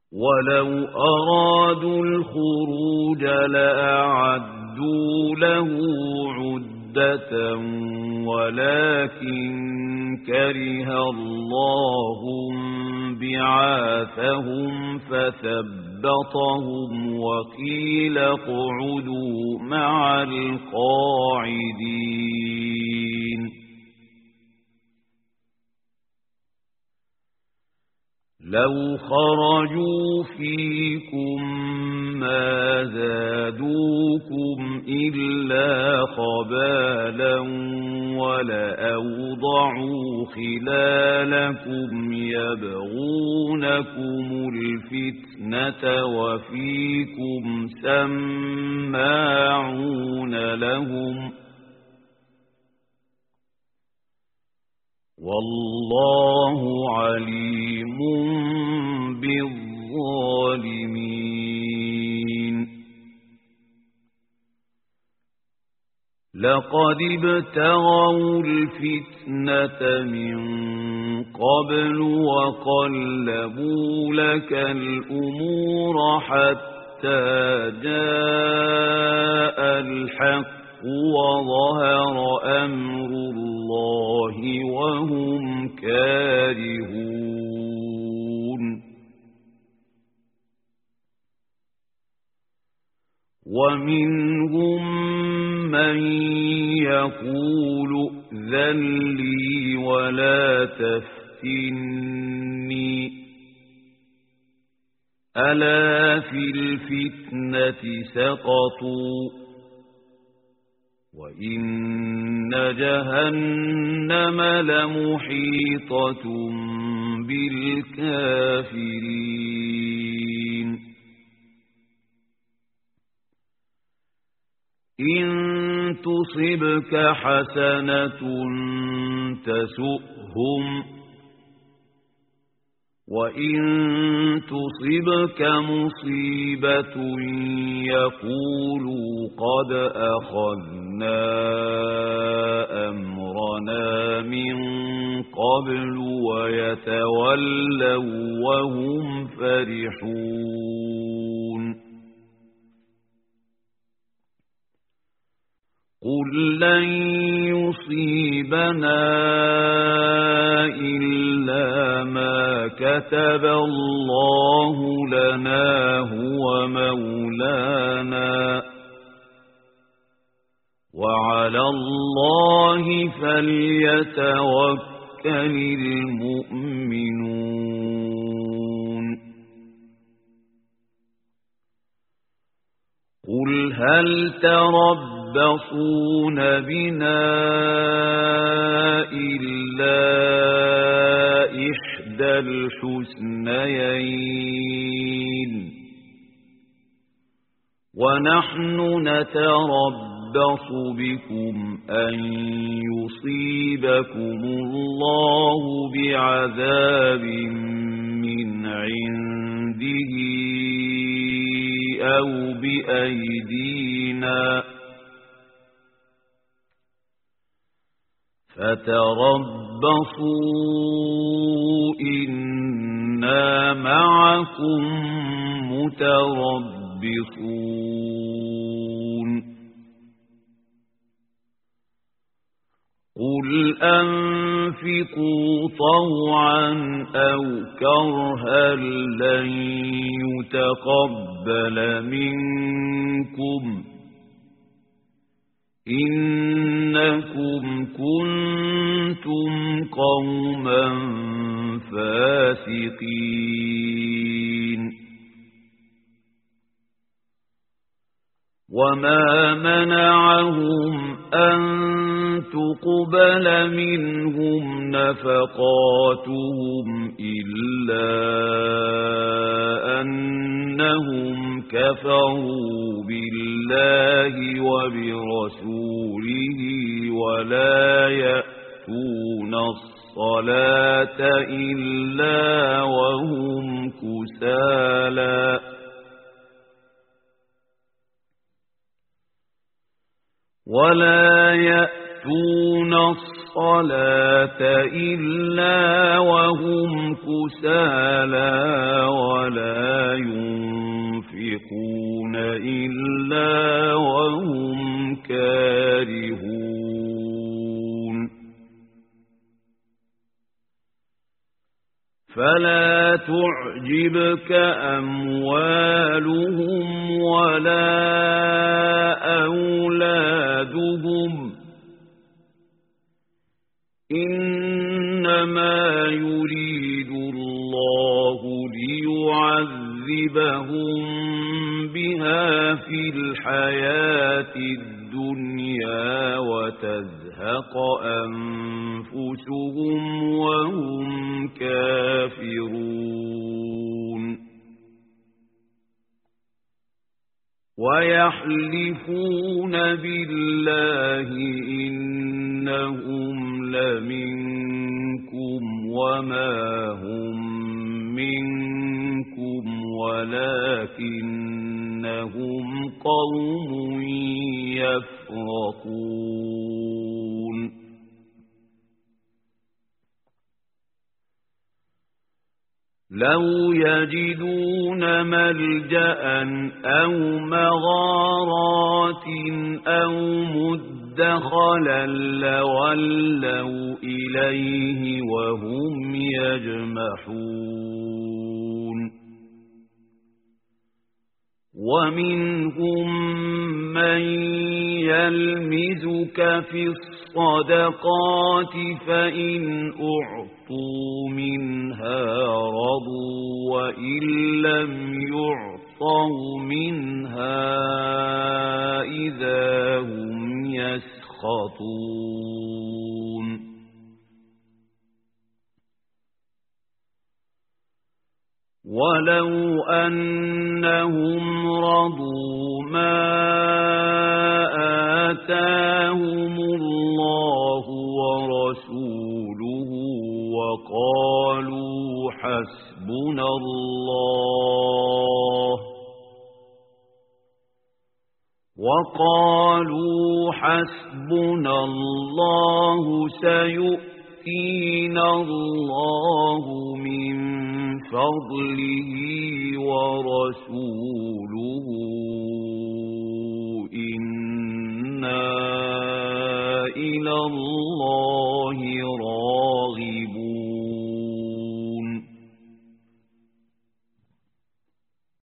ولو أرادوا الخروج لأعدوا له عدة ولكن كره الله بعاثهم فثبطهم وقيل اقعدوا مع القاعدين. لو خرجوا فيكم ما زادوكم إلا خبالا ولأوضعوا خلالكم يبغونكم الفتنة وفيكم سماعون لهم والله عليم بالظالمين. لقد ابتغوا الفتنة من قبل وقلبوا لك الأمور حتى جاء الحق وظهر أمر الله وهم كارهون. ومنهم من يقول ائذن لي ولا تفتني ألا في الفتنة سقطوا وإن جهنم لمحيطة بالكافرين. إن تصبك حسنة تسؤهم وإن تصبك مصيبة يقولوا قد أخذنا أمرنا من قبل ويتولوا وهم فرحون. قل لن يصيبنا إلا ما كتب الله لنا هو مولانا وعلى الله فليتوكل المؤمنون. قل هل تربصون بنا إلا إحدى الحسنيين ونحن نتربص بكم أن يصيبكم الله بعذاب من عنده أو بأيدينا فتربصوا إنا معكم متربصون. قل أنفقوا طوعا أو كرها لن يتقبل منكم إنكم كنتم قوما فاسقين. وما منعهم أن تقبل منهم نفقاتهم إلا أنهم كفروا بالله وبرسوله ولا يأتون الصلاة إلا وهم كسالى ولا يأتون الصلاة إلا وهم كسالى ولا فلا تعجبك أموالهم ولا أولادهم إنما يريد الله ليعذبهم بها في الحياة الدنيا وتزهق أنفسهم وهم كافرون ويحلفون بالله إنهم لمنكم وما هم منكم ولكنهم قوم يفرقون لو يجدون ملجأ أو مغارات أو مدخلا لولوا إليه وهم يجمحون ومنهم من يلمزك في الصدقات فإن أعطوا منها رضوا وإن لم يعطوا منها إذا هم يسخطون ولو أنهم رضوا ما آتاهم الله ورسوله وقالوا حسبنا الله سيؤتينا الله من فضله ورسوله